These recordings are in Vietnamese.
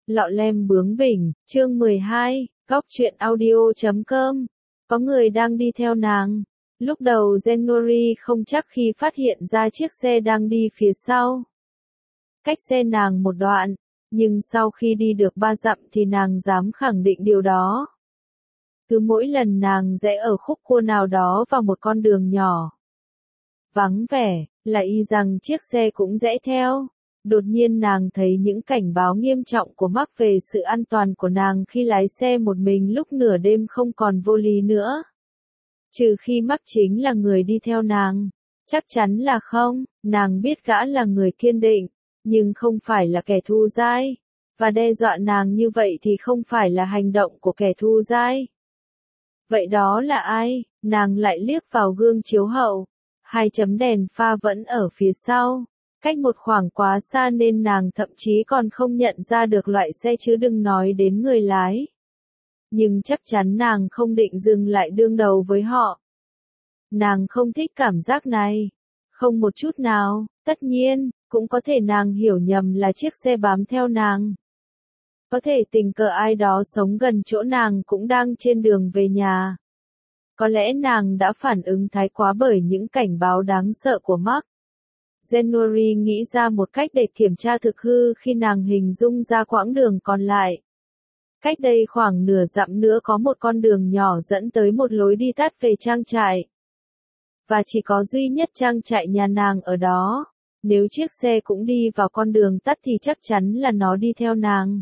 Lọ lem bướng bỉnh, chương 12, góc truyện audio.com. Có người đang đi theo nàng. Lúc đầu January không chắc khi phát hiện ra chiếc xe đang đi phía sau. Cách xe nàng một đoạn, nhưng sau khi đi được 3 dặm thì nàng dám khẳng định điều đó. Cứ mỗi lần nàng rẽ ở khúc cua nào đó vào một con đường nhỏ vắng vẻ, là y rằng chiếc xe cũng rẽ theo. Đột nhiên nàng thấy những cảnh báo nghiêm trọng của Mark về sự an toàn của nàng khi lái xe một mình lúc nửa đêm không còn vô lý nữa. Trừ khi Mark chính là người đi theo nàng. Chắc chắn là không, nàng biết gã là người kiên định, nhưng không phải là kẻ thù dai. Và đe dọa nàng như vậy thì không phải là hành động của kẻ thù dai. Vậy đó là ai? Nàng lại liếc vào gương chiếu hậu. 2 chấm đèn pha vẫn ở phía sau. Cách một khoảng quá xa nên nàng thậm chí còn không nhận ra được loại xe chứ đừng nói đến người lái. Nhưng chắc chắn nàng không định dừng lại đương đầu với họ. Nàng không thích cảm giác này. Không một chút nào, tất nhiên, cũng có thể nàng hiểu nhầm là chiếc xe bám theo nàng. Có thể tình cờ ai đó sống gần chỗ nàng cũng đang trên đường về nhà. Có lẽ nàng đã phản ứng thái quá bởi những cảnh báo đáng sợ của Mark. January nghĩ ra một cách để kiểm tra thực hư khi nàng hình dung ra quãng đường còn lại. Cách đây khoảng nửa dặm nữa có một con đường nhỏ dẫn tới một lối đi tắt về trang trại. Và chỉ có duy nhất trang trại nhà nàng ở đó. Nếu chiếc xe cũng đi vào con đường tắt thì chắc chắn là nó đi theo nàng.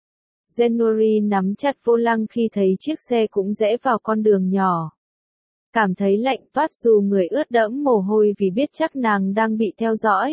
January nắm chặt vô lăng khi thấy chiếc xe cũng rẽ vào con đường nhỏ. Cảm thấy lạnh toát dù người ướt đẫm mồ hôi vì biết chắc nàng đang bị theo dõi.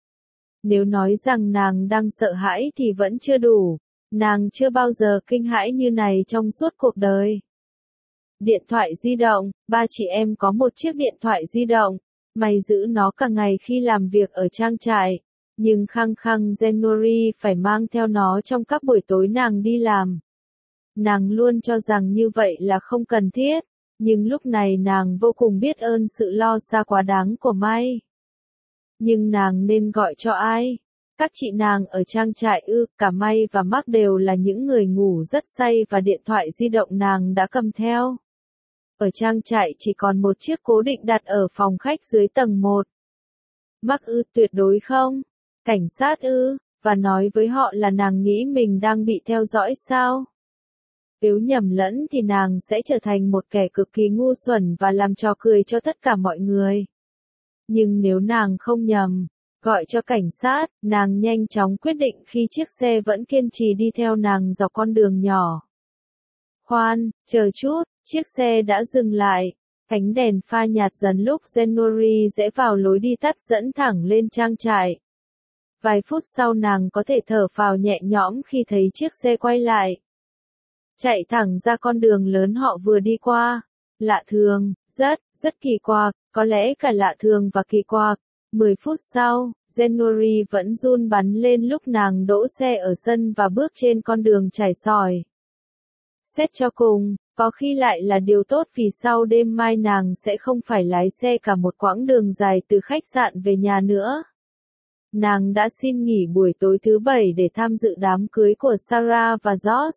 Nếu nói rằng nàng đang sợ hãi thì vẫn chưa đủ, nàng chưa bao giờ kinh hãi như này trong suốt cuộc đời. Điện thoại di động, 3 chị em có một chiếc điện thoại di động, mày giữ nó cả ngày khi làm việc ở trang trại, nhưng khăng khăng January phải mang theo nó trong các buổi tối nàng đi làm. Nàng luôn cho rằng như vậy là không cần thiết. Nhưng lúc này nàng vô cùng biết ơn sự lo xa quá đáng của May. Nhưng nàng nên gọi cho ai? Các chị nàng ở trang trại cả May và Mark đều là những người ngủ rất say và điện thoại di động nàng đã cầm theo. Ở trang trại chỉ còn một chiếc cố định đặt ở phòng khách dưới tầng 1. Mark tuyệt đối không? Cảnh sát và nói với họ là nàng nghĩ mình đang bị theo dõi sao? Nếu nhầm lẫn thì nàng sẽ trở thành một kẻ cực kỳ ngu xuẩn và làm trò cười cho tất cả mọi người. Nhưng nếu nàng không nhầm, gọi cho cảnh sát, nàng nhanh chóng quyết định khi chiếc xe vẫn kiên trì đi theo nàng dọc con đường nhỏ. Khoan, chờ chút, chiếc xe đã dừng lại. Ánh đèn pha nhạt dần lúc January rẽ vào lối đi tắt dẫn thẳng lên trang trại. Vài phút sau nàng có thể thở phào nhẹ nhõm khi thấy chiếc xe quay lại. Chạy thẳng ra con đường lớn họ vừa đi qua. Lạ thường, rất kỳ quặc, có lẽ cả lạ thường và kỳ quặc. 10 phút sau, January vẫn run bắn lên lúc nàng đỗ xe ở sân và bước trên con đường trải sỏi. Xét cho cùng, có khi lại là điều tốt vì sau đêm mai nàng sẽ không phải lái xe cả một quãng đường dài từ khách sạn về nhà nữa. Nàng đã xin nghỉ buổi tối thứ Bảy để tham dự đám cưới của Sarah và George.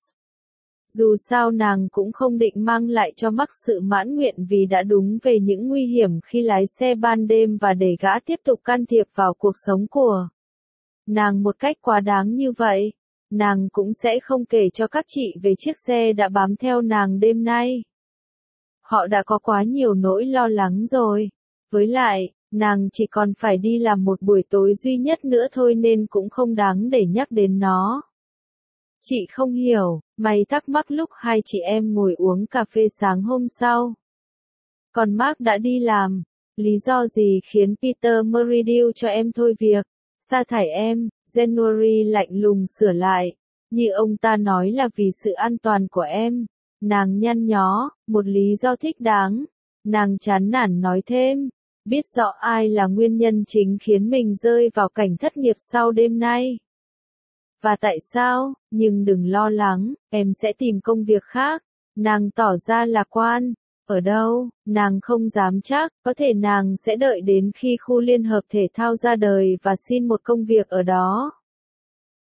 Dù sao nàng cũng không định mang lại cho Mark sự mãn nguyện vì đã đúng về những nguy hiểm khi lái xe ban đêm và để gã tiếp tục can thiệp vào cuộc sống của nàng một cách quá đáng như vậy. Nàng cũng sẽ không kể cho các chị về chiếc xe đã bám theo nàng đêm nay. Họ đã có quá nhiều nỗi lo lắng rồi. Với lại, nàng chỉ còn phải đi làm một buổi tối duy nhất nữa thôi nên cũng không đáng để nhắc đến nó. Chị không hiểu, mày thắc mắc lúc 2 chị em ngồi uống cà phê sáng hôm sau. Còn Mark đã đi làm. Lý do gì khiến Peter Meridiu cho em thôi việc? Sa thải em, January lạnh lùng sửa lại. Như ông ta nói là vì sự an toàn của em. Nàng nhăn nhó, một lý do thích đáng. Nàng chán nản nói thêm. Biết rõ ai là nguyên nhân chính khiến mình rơi vào cảnh thất nghiệp sau đêm nay. Và tại sao? Nhưng đừng lo lắng, em sẽ tìm công việc khác. Nàng tỏ ra lạc quan. Ở đâu? Nàng không dám chắc, có thể nàng sẽ đợi đến khi khu liên hợp thể thao ra đời và xin một công việc ở đó.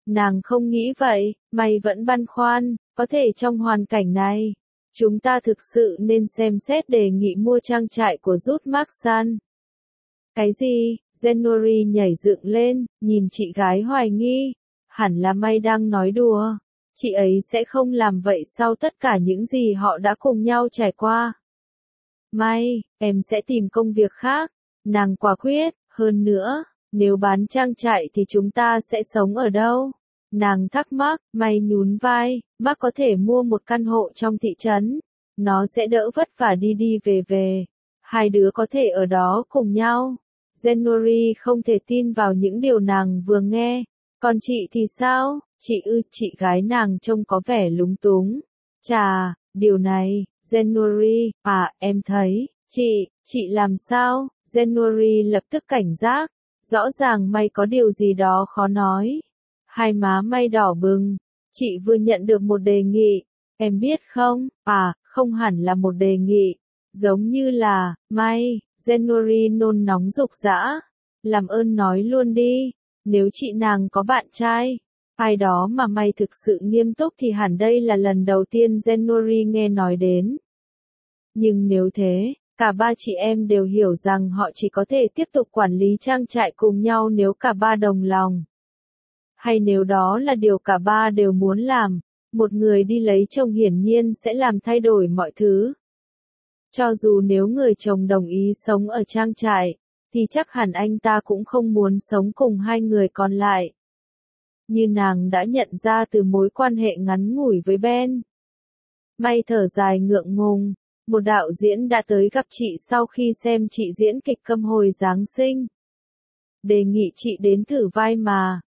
Nàng không nghĩ vậy, mày vẫn băn khoăn, có thể trong hoàn cảnh này, chúng ta thực sự nên xem xét đề nghị mua trang trại của Ruth Marksan. Cái gì? January nhảy dựng lên, nhìn chị gái hoài nghi. Hẳn là May đang nói đùa. Chị ấy sẽ không làm vậy sau tất cả những gì họ đã cùng nhau trải qua. May, em sẽ tìm công việc khác. Nàng quả quyết, hơn nữa, nếu bán trang trại thì chúng ta sẽ sống ở đâu? Nàng thắc mắc, May nhún vai, bác có thể mua một căn hộ trong thị trấn. Nó sẽ đỡ vất vả đi đi về về. Hai đứa có thể ở đó cùng nhau. January không thể tin vào những điều nàng vừa nghe. Còn chị thì sao? Chị gái nàng trông có vẻ lúng túng. Chà, điều này, January, em thấy, chị làm sao? January lập tức cảnh giác. Rõ ràng May có điều gì đó khó nói. Hai má May đỏ bừng. Chị vừa nhận được một đề nghị. Em biết không? Không hẳn là một đề nghị. Giống như là, May, January nôn nóng rục rã. Làm ơn nói luôn đi. Nếu chị nàng có bạn trai, ai đó mà May thực sự nghiêm túc thì hẳn đây là lần đầu tiên January nghe nói đến. Nhưng nếu thế, cả ba chị em đều hiểu rằng họ chỉ có thể tiếp tục quản lý trang trại cùng nhau nếu cả ba đồng lòng. Hay nếu đó là điều cả ba đều muốn làm, một người đi lấy chồng hiển nhiên sẽ làm thay đổi mọi thứ. Cho dù nếu người chồng đồng ý sống ở trang trại, thì chắc hẳn anh ta cũng không muốn sống cùng hai người còn lại. Như nàng đã nhận ra từ mối quan hệ ngắn ngủi với Ben. May thở dài ngượng ngùng, một đạo diễn đã tới gặp chị sau khi xem chị diễn kịch Câm hồi Giáng sinh. Đề nghị chị đến thử vai mà.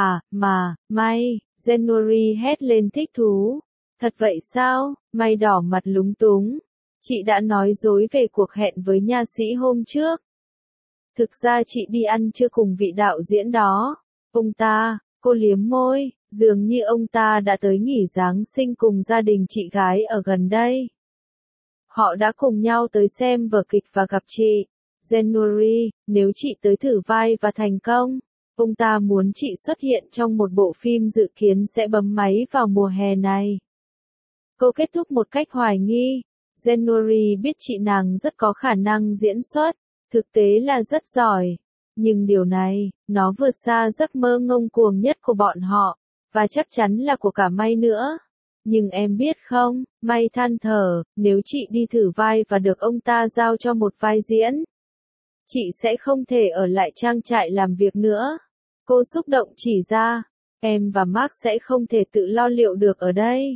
May, January hét lên thích thú. Thật vậy sao? May đỏ mặt lúng túng. Chị đã nói dối về cuộc hẹn với nha sĩ hôm trước. Thực ra chị đi ăn trưa cùng vị đạo diễn đó. Cô liếm môi, dường như ông ta đã tới nghỉ Giáng sinh cùng gia đình chị gái ở gần đây. Họ đã cùng nhau tới xem vở kịch và gặp chị. January, nếu chị tới thử vai và thành công, ông ta muốn chị xuất hiện trong một bộ phim dự kiến sẽ bấm máy vào mùa hè này. Cô kết thúc một cách hoài nghi. January biết chị nàng rất có khả năng diễn xuất, thực tế là rất giỏi. Nhưng điều này, nó vượt xa giấc mơ ngông cuồng nhất của bọn họ, và chắc chắn là của cả May nữa. Nhưng em biết không, May than thở, nếu chị đi thử vai và được ông ta giao cho một vai diễn, chị sẽ không thể ở lại trang trại làm việc nữa. Cô xúc động chỉ ra, em và Mark sẽ không thể tự lo liệu được ở đây.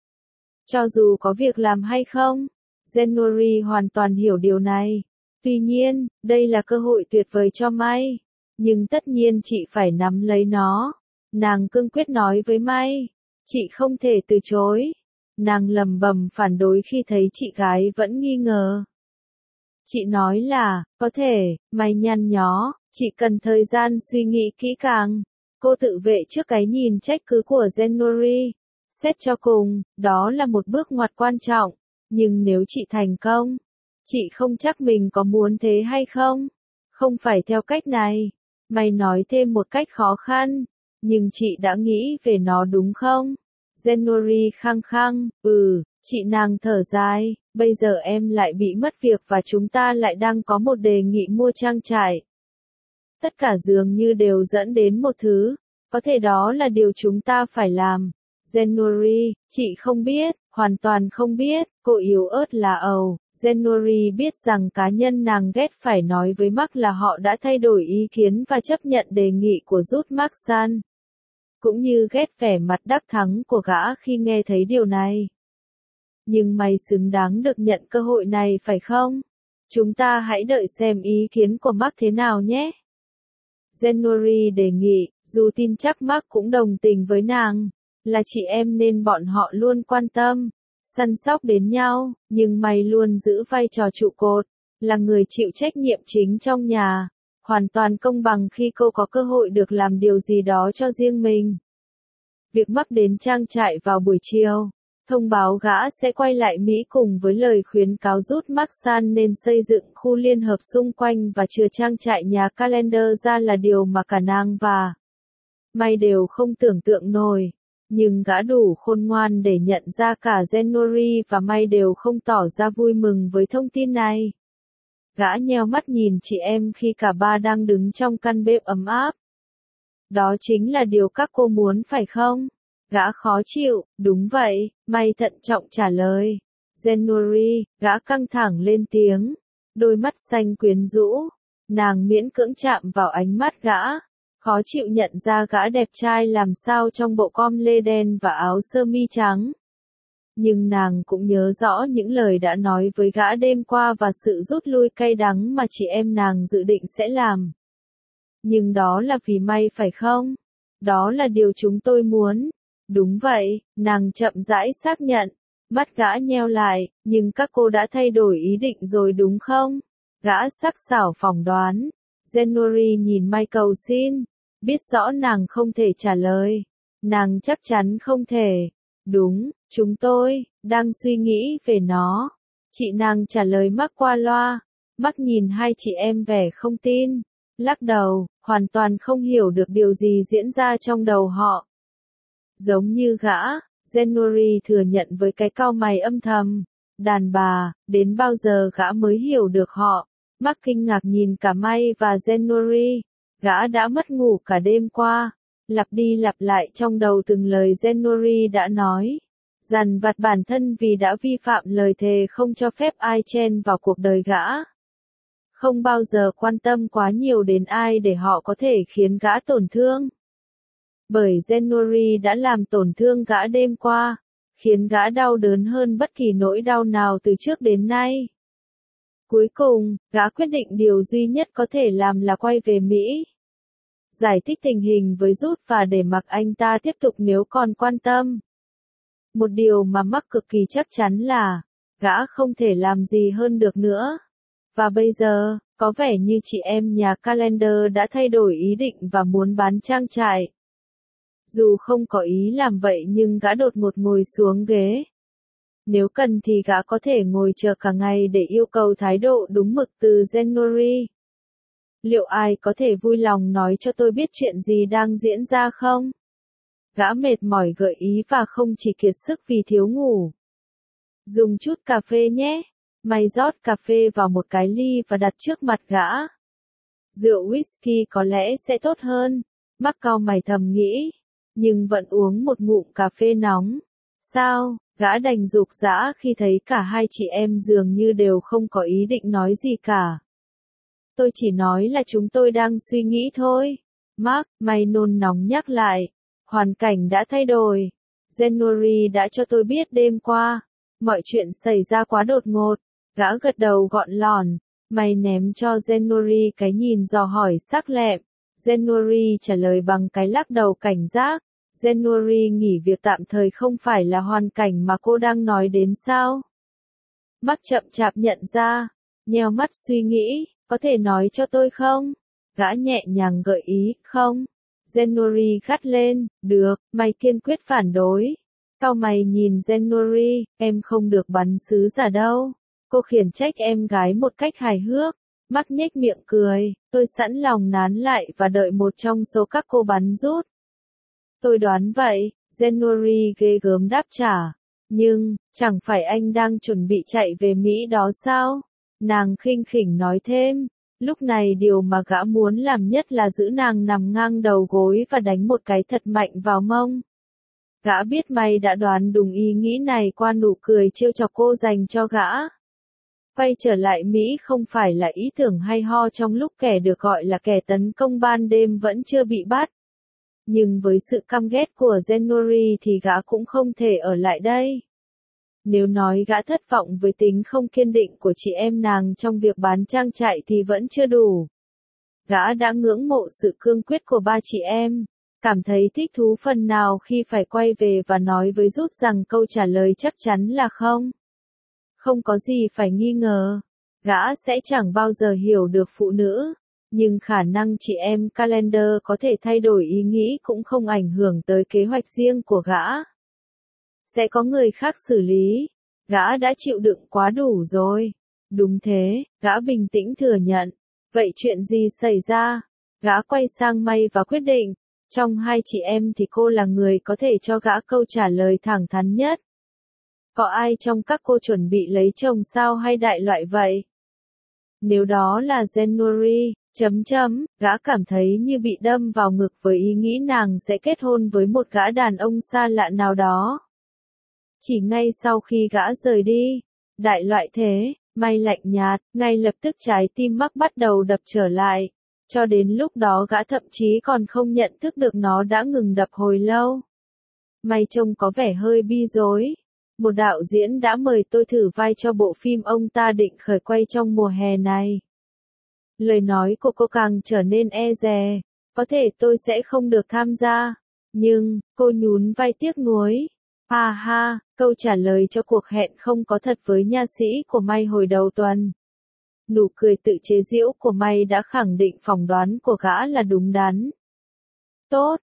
Cho dù có việc làm hay không, January hoàn toàn hiểu điều này. Tuy nhiên, đây là cơ hội tuyệt vời cho May. Nhưng tất nhiên chị phải nắm lấy nó. Nàng cương quyết nói với May. Chị không thể từ chối. Nàng lầm bầm phản đối khi thấy chị gái vẫn nghi ngờ. Chị nói là, có thể, May nhăn nhó, chị cần thời gian suy nghĩ kỹ càng. Cô tự vệ trước cái nhìn trách cứ của January. Xét cho cùng, đó là một bước ngoặt quan trọng. Nhưng nếu chị thành công, chị không chắc mình có muốn thế hay không. Không phải theo cách này. May nói thêm một cách khó khăn. Nhưng chị đã nghĩ về nó đúng không? January khăng khăng, chị nàng thở dài, bây giờ em lại bị mất việc và chúng ta lại đang có một đề nghị mua trang trại. Tất cả dường như đều dẫn đến một thứ, có thể đó là điều chúng ta phải làm. January, chị không biết, hoàn toàn không biết, cô yếu ớt là ầu. January biết rằng cá nhân nàng ghét phải nói với Mark là họ đã thay đổi ý kiến và chấp nhận đề nghị của Ruth Marksan. Cũng như ghét vẻ mặt đắc thắng của gã khi nghe thấy điều này. Nhưng mày xứng đáng được nhận cơ hội này phải không? Chúng ta hãy đợi xem ý kiến của Mark thế nào nhé. January đề nghị, dù tin chắc Mark cũng đồng tình với nàng, là chị em nên bọn họ luôn quan tâm, săn sóc đến nhau, nhưng mày luôn giữ vai trò trụ cột, là người chịu trách nhiệm chính trong nhà, hoàn toàn công bằng khi cô có cơ hội được làm điều gì đó cho riêng mình. Việc Mark đến trang trại vào buổi chiều, thông báo gã sẽ quay lại Mỹ cùng với lời khuyến cáo Ruth Marksan nên xây dựng khu liên hợp xung quanh và chừa trang trại nhà Calendar ra là điều mà cả nàng và May đều không tưởng tượng nổi. Nhưng gã đủ khôn ngoan để nhận ra cả Zenori và May đều không tỏ ra vui mừng với thông tin này. Gã nheo mắt nhìn chị em khi cả ba đang đứng trong căn bếp ấm áp. Đó chính là điều các cô muốn phải không? Gã khó chịu, đúng vậy, May thận trọng trả lời. Zenori, gã căng thẳng lên tiếng. Đôi mắt xanh quyến rũ. Nàng miễn cưỡng chạm vào ánh mắt gã. Khó chịu nhận ra gã đẹp trai làm sao trong bộ com lê đen và áo sơ mi trắng. Nhưng nàng cũng nhớ rõ những lời đã nói với gã đêm qua và sự rút lui cay đắng mà chị em nàng dự định sẽ làm. Nhưng đó là vì May phải không? Đó là điều chúng tôi muốn. Đúng vậy, nàng chậm rãi xác nhận. Mắt gã nheo lại, nhưng các cô đã thay đổi ý định rồi đúng không? Gã sắc sảo phỏng đoán. Zenori nhìn May cầu xin. Biết rõ nàng không thể trả lời. Nàng chắc chắn không thể. Đúng, chúng tôi đang suy nghĩ về nó. Chị nàng trả lời Mark qua loa. Mark nhìn hai chị em vẻ không tin. Lắc đầu, hoàn toàn không hiểu được điều gì diễn ra trong đầu họ. Giống như gã, Zenori thừa nhận với cái cau mày âm thầm. Đàn bà, đến bao giờ gã mới hiểu được họ? Mark kinh ngạc nhìn cả May và Zenori. Gã đã mất ngủ cả đêm qua. Lặp đi lặp lại trong đầu từng lời Zenori đã nói. Dằn vặt bản thân vì đã vi phạm lời thề không cho phép ai chen vào cuộc đời gã. Không bao giờ quan tâm quá nhiều đến ai để họ có thể khiến gã tổn thương. Bởi Zenori đã làm tổn thương gã đêm qua, khiến gã đau đớn hơn bất kỳ nỗi đau nào từ trước đến nay. Cuối cùng, gã quyết định điều duy nhất có thể làm là quay về Mỹ. Giải thích tình hình với Rút và để mặc anh ta tiếp tục nếu còn quan tâm. Một điều mà Mark cực kỳ chắc chắn là, gã không thể làm gì hơn được nữa. Và bây giờ, có vẻ như chị em nhà Calendar đã thay đổi ý định và muốn bán trang trại. Dù không có ý làm vậy nhưng gã đột ngột ngồi xuống ghế. Nếu cần thì gã có thể ngồi chờ cả ngày để yêu cầu thái độ đúng mực từ Zenori. Liệu ai có thể vui lòng nói cho tôi biết chuyện gì đang diễn ra không? Gã mệt mỏi gợi ý và không chỉ kiệt sức vì thiếu ngủ. Dùng chút cà phê nhé. May rót cà phê vào một cái ly và đặt trước mặt gã. Rượu whisky có lẽ sẽ tốt hơn. Mark cau mày thầm nghĩ. Nhưng vẫn uống một ngụm cà phê nóng. Sao? Gã đành giục giã khi thấy cả hai chị em dường như đều không có ý định nói gì cả. Tôi chỉ nói là chúng tôi đang suy nghĩ thôi. Mark, May nôn nóng nhắc lại. Hoàn cảnh đã thay đổi. Zenori đã cho tôi biết đêm qua. Mọi chuyện xảy ra quá đột ngột. Gã gật đầu gọn lòn. May ném cho Zenori cái nhìn dò hỏi sắc lẹm. Zenori trả lời bằng cái lắc đầu cảnh giác. Zenori nghỉ việc tạm thời không phải là hoàn cảnh mà cô đang nói đến sao? Mark chậm chạp nhận ra. Nheo mắt suy nghĩ. Có thể nói cho tôi không? Gã nhẹ nhàng gợi ý, không? Zenori gắt lên, được, May kiên quyết phản đối. Cau mày nhìn Zenori, em không được bắn sứ giả đâu. Cô khiển trách em gái một cách hài hước. Mark nhếch miệng cười, tôi sẵn lòng nán lại và đợi một trong số các cô bắn rút. Tôi đoán vậy, Zenori ghê gớm đáp trả. Nhưng, chẳng phải anh đang chuẩn bị chạy về Mỹ đó sao? Nàng khinh khỉnh nói thêm. Lúc này điều mà gã muốn làm nhất là giữ nàng nằm ngang đầu gối và đánh một cái thật mạnh vào mông. Gã biết May đã đoán đúng ý nghĩ này qua nụ cười trêu chọc cô dành cho gã. Quay trở lại Mỹ không phải là ý tưởng hay ho trong lúc kẻ được gọi là kẻ tấn công ban đêm vẫn chưa bị bắt. Nhưng với sự căm ghét của Zenori thì gã cũng không thể ở lại đây. Nếu nói gã thất vọng với tính không kiên định của chị em nàng trong việc bán trang trại thì vẫn chưa đủ. Gã đã ngưỡng mộ sự cương quyết của ba chị em, cảm thấy thích thú phần nào khi phải quay về và nói với Rút rằng câu trả lời chắc chắn là không. Không có gì phải nghi ngờ, gã sẽ chẳng bao giờ hiểu được phụ nữ, nhưng khả năng chị em Calendar có thể thay đổi ý nghĩ cũng không ảnh hưởng tới kế hoạch riêng của gã. Sẽ có người khác xử lý. Gã đã chịu đựng quá đủ rồi. Đúng thế, gã bình tĩnh thừa nhận. Vậy chuyện gì xảy ra? Gã quay sang May và quyết định. Trong hai chị em thì cô là người có thể cho gã câu trả lời thẳng thắn nhất. Có ai trong các cô chuẩn bị lấy chồng sao hay đại loại vậy? Nếu đó là Zenori, gã cảm thấy như bị đâm vào ngực với ý nghĩ nàng sẽ kết hôn với một gã đàn ông xa lạ nào đó. Chỉ ngay sau khi gã rời đi, đại loại thế, May lạnh nhạt, ngay lập tức trái tim Mark bắt đầu đập trở lại. Cho đến lúc đó gã thậm chí còn không nhận thức được nó đã ngừng đập hồi lâu. May trông có vẻ hơi bi rối. Một đạo diễn đã mời tôi thử vai cho bộ phim ông ta định khởi quay trong mùa hè này. Lời nói của cô càng trở nên e dè. Có thể tôi sẽ không được tham gia. Nhưng, cô nhún vai tiếc nuối. Ha ha, câu trả lời cho cuộc hẹn không có thật với nha sĩ của May hồi đầu tuần. Nụ cười tự chế giễu của May đã khẳng định phỏng đoán của gã là đúng đắn. Tốt,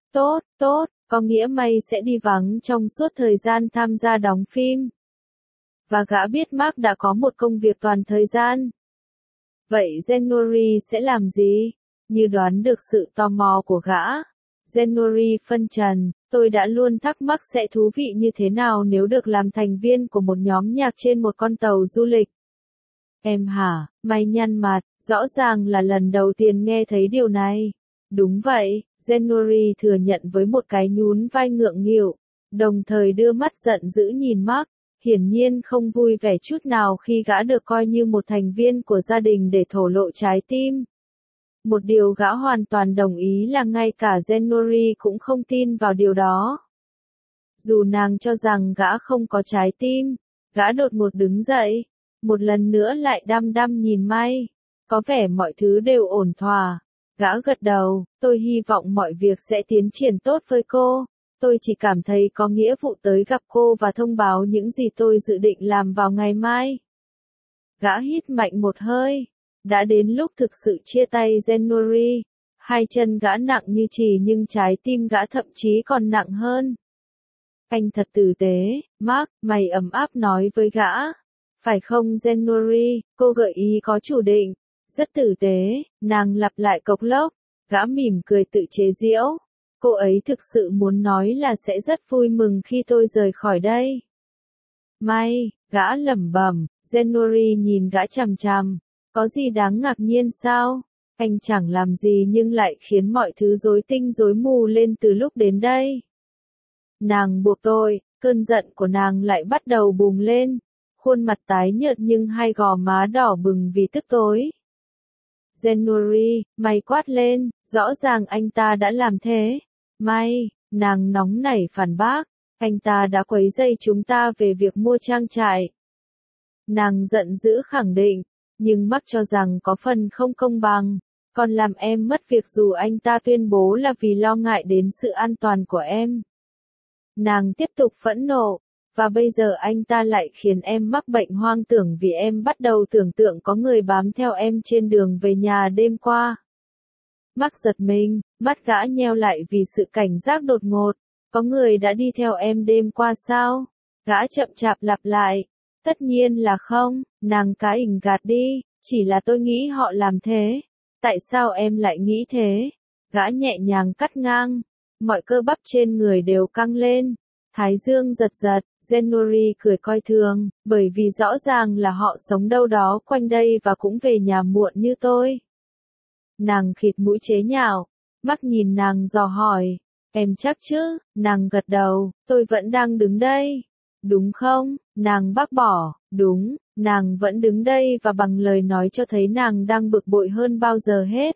có nghĩa May sẽ đi vắng trong suốt thời gian tham gia đóng phim. Và gã biết Mark đã có một công việc toàn thời gian. Vậy Zenori sẽ làm gì? Như đoán được sự tò mò của gã, Zenori phân trần, tôi đã luôn thắc mắc sẽ thú vị như thế nào nếu được làm thành viên của một nhóm nhạc trên một con tàu du lịch. Em hả? May nhăn mặt, rõ ràng là lần đầu tiên nghe thấy điều này. Đúng vậy, Zenori thừa nhận với một cái nhún vai ngượng nghịu, đồng thời đưa mắt giận dữ nhìn Mark, hiển nhiên không vui vẻ chút nào khi gã được coi như một thành viên của gia đình để thổ lộ trái tim. Một điều gã hoàn toàn đồng ý là ngay cả Zenori cũng không tin vào điều đó. Dù nàng cho rằng gã không có trái tim, gã đột ngột đứng dậy, một lần nữa lại đăm đăm nhìn May. Có vẻ mọi thứ đều ổn thỏa. Gã gật đầu, tôi hy vọng mọi việc sẽ tiến triển tốt với cô. Tôi chỉ cảm thấy có nghĩa vụ tới gặp cô và thông báo những gì tôi dự định làm vào ngày mai. Gã hít mạnh một hơi. Đã đến lúc thực sự chia tay Zenori. Hai chân gã nặng như chì nhưng trái tim gã thậm chí còn nặng hơn. Anh thật tử tế, Mark, mày ấm áp nói với gã. Phải không Zenori, cô gợi ý có chủ định. Rất tử tế, nàng lặp lại cộc lốc. Gã mỉm cười tự chế giễu. Cô ấy thực sự muốn nói là sẽ rất vui mừng khi tôi rời khỏi đây. May, gã lẩm bẩm, Zenori nhìn gã chằm chằm. Có gì đáng ngạc nhiên sao? Anh chẳng làm gì nhưng lại khiến mọi thứ rối tinh rối mù lên từ lúc đến đây. Nàng buộc tôi, cơn giận của nàng lại bắt đầu bùng lên. Khuôn mặt tái nhợt nhưng hai gò má đỏ bừng vì tức tối. Zenori, mày quát lên, rõ ràng anh ta đã làm thế. May, nàng nóng nảy phản bác, anh ta đã quấy rầy chúng ta về việc mua trang trại. Nàng giận dữ khẳng định, nhưng Mark cho rằng có phần không công bằng, còn làm em mất việc dù anh ta tuyên bố là vì lo ngại đến sự an toàn của em. Nàng tiếp tục phẫn nộ, và bây giờ anh ta lại khiến em mắc bệnh hoang tưởng vì em bắt đầu tưởng tượng có người bám theo em trên đường về nhà đêm qua. Mark giật mình, mắt gã nheo lại vì sự cảnh giác đột ngột. Có người đã đi theo em đêm qua sao? Gã chậm chạp lặp lại. Tất nhiên là không, nàng cá ỉnh gạt đi, chỉ là tôi nghĩ họ làm thế. Tại sao em lại nghĩ thế? Gã nhẹ nhàng cắt ngang. Mọi cơ bắp trên người đều căng lên. Thái dương giật giật, Zenori cười coi thường, bởi vì rõ ràng là họ sống đâu đó quanh đây và cũng về nhà muộn như tôi. Nàng khịt mũi chế nhạo, Mark nhìn nàng dò hỏi, em chắc chứ? Nàng gật đầu, tôi vẫn đang đứng đây. Đúng không? Nàng bác bỏ, đúng, nàng vẫn đứng đây và bằng lời nói cho thấy nàng đang bực bội hơn bao giờ hết.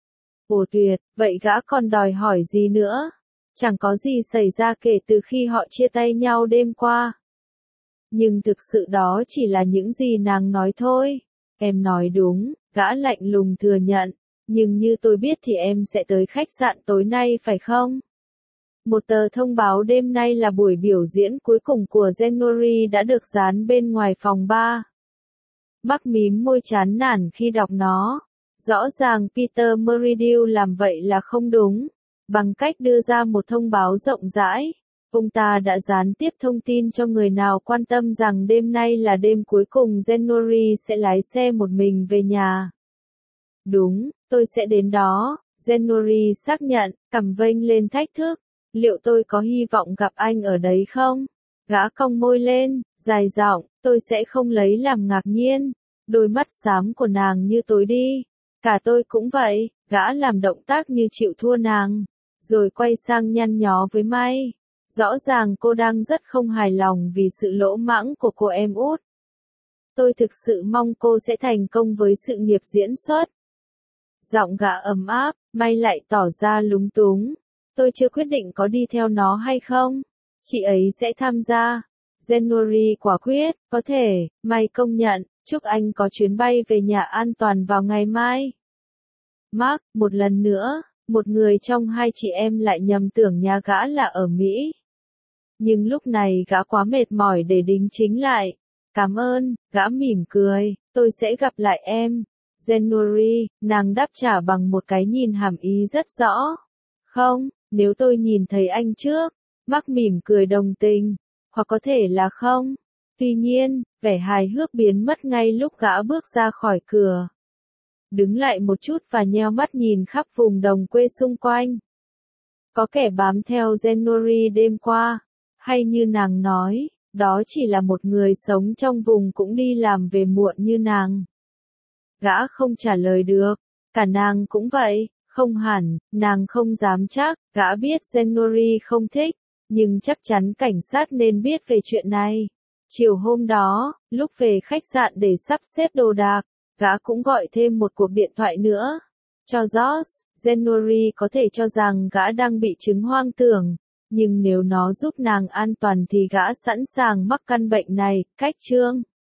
Ồ tuyệt, vậy gã còn đòi hỏi gì nữa? Chẳng có gì xảy ra kể từ khi họ chia tay nhau đêm qua. Nhưng thực sự đó chỉ là những gì nàng nói thôi. Em nói đúng, gã lạnh lùng thừa nhận. Nhưng như tôi biết thì em sẽ tới khách sạn tối nay phải không? Một tờ thông báo đêm nay là buổi biểu diễn cuối cùng của Zenori đã được dán bên ngoài phòng bar. Mark mím môi chán nản khi đọc nó. Rõ ràng Peter Meridiu làm vậy là không đúng. Bằng cách đưa ra một thông báo rộng rãi, ông ta đã gián tiếp thông tin cho người nào quan tâm rằng đêm nay là đêm cuối cùng Zenori sẽ lái xe một mình về nhà. Đúng, tôi sẽ đến đó, Zenori xác nhận, cằm vênh lên thách thức. Liệu tôi có hy vọng gặp anh ở đấy không? Gã cong môi lên, dài giọng, tôi sẽ không lấy làm ngạc nhiên. Đôi mắt xám của nàng như tối đi. Cả tôi cũng vậy, gã làm động tác như chịu thua nàng. Rồi quay sang nhăn nhó với May. Rõ ràng cô đang rất không hài lòng vì sự lỗ mãng của cô em út. Tôi thực sự mong cô sẽ thành công với sự nghiệp diễn xuất. Giọng gã ấm áp, May lại tỏ ra lúng túng. Tôi chưa quyết định có đi theo nó hay không. Chị ấy sẽ tham gia. Zenori quả quyết, có thể, May công nhận, chúc anh có chuyến bay về nhà an toàn vào ngày mai. Mark, một lần nữa, một người trong hai chị em lại nhầm tưởng nhà gã là ở Mỹ. Nhưng lúc này gã quá mệt mỏi để đính chính lại. Cảm ơn, gã mỉm cười, tôi sẽ gặp lại em. Zenori, nàng đáp trả bằng một cái nhìn hàm ý rất rõ. Không, nếu tôi nhìn thấy anh trước. Mark mỉm cười đồng tình. Hoặc có thể là không. Tuy nhiên, vẻ hài hước biến mất ngay lúc gã bước ra khỏi cửa. Đứng lại một chút và nheo mắt nhìn khắp vùng đồng quê xung quanh. Có kẻ bám theo Zenori đêm qua. Hay như nàng nói, đó chỉ là một người sống trong vùng cũng đi làm về muộn như nàng. Gã không trả lời được. Cả nàng cũng vậy. Không hẳn, nàng không dám chắc. Gã biết Zenori không thích. Nhưng chắc chắn cảnh sát nên biết về chuyện này. Chiều hôm đó, lúc về khách sạn để sắp xếp đồ đạc, gã cũng gọi thêm một cuộc điện thoại nữa. Cho George, Zenori có thể cho rằng gã đang bị chứng hoang tưởng. Nhưng nếu nó giúp nàng an toàn thì gã sẵn sàng mắc căn bệnh này. Cách chương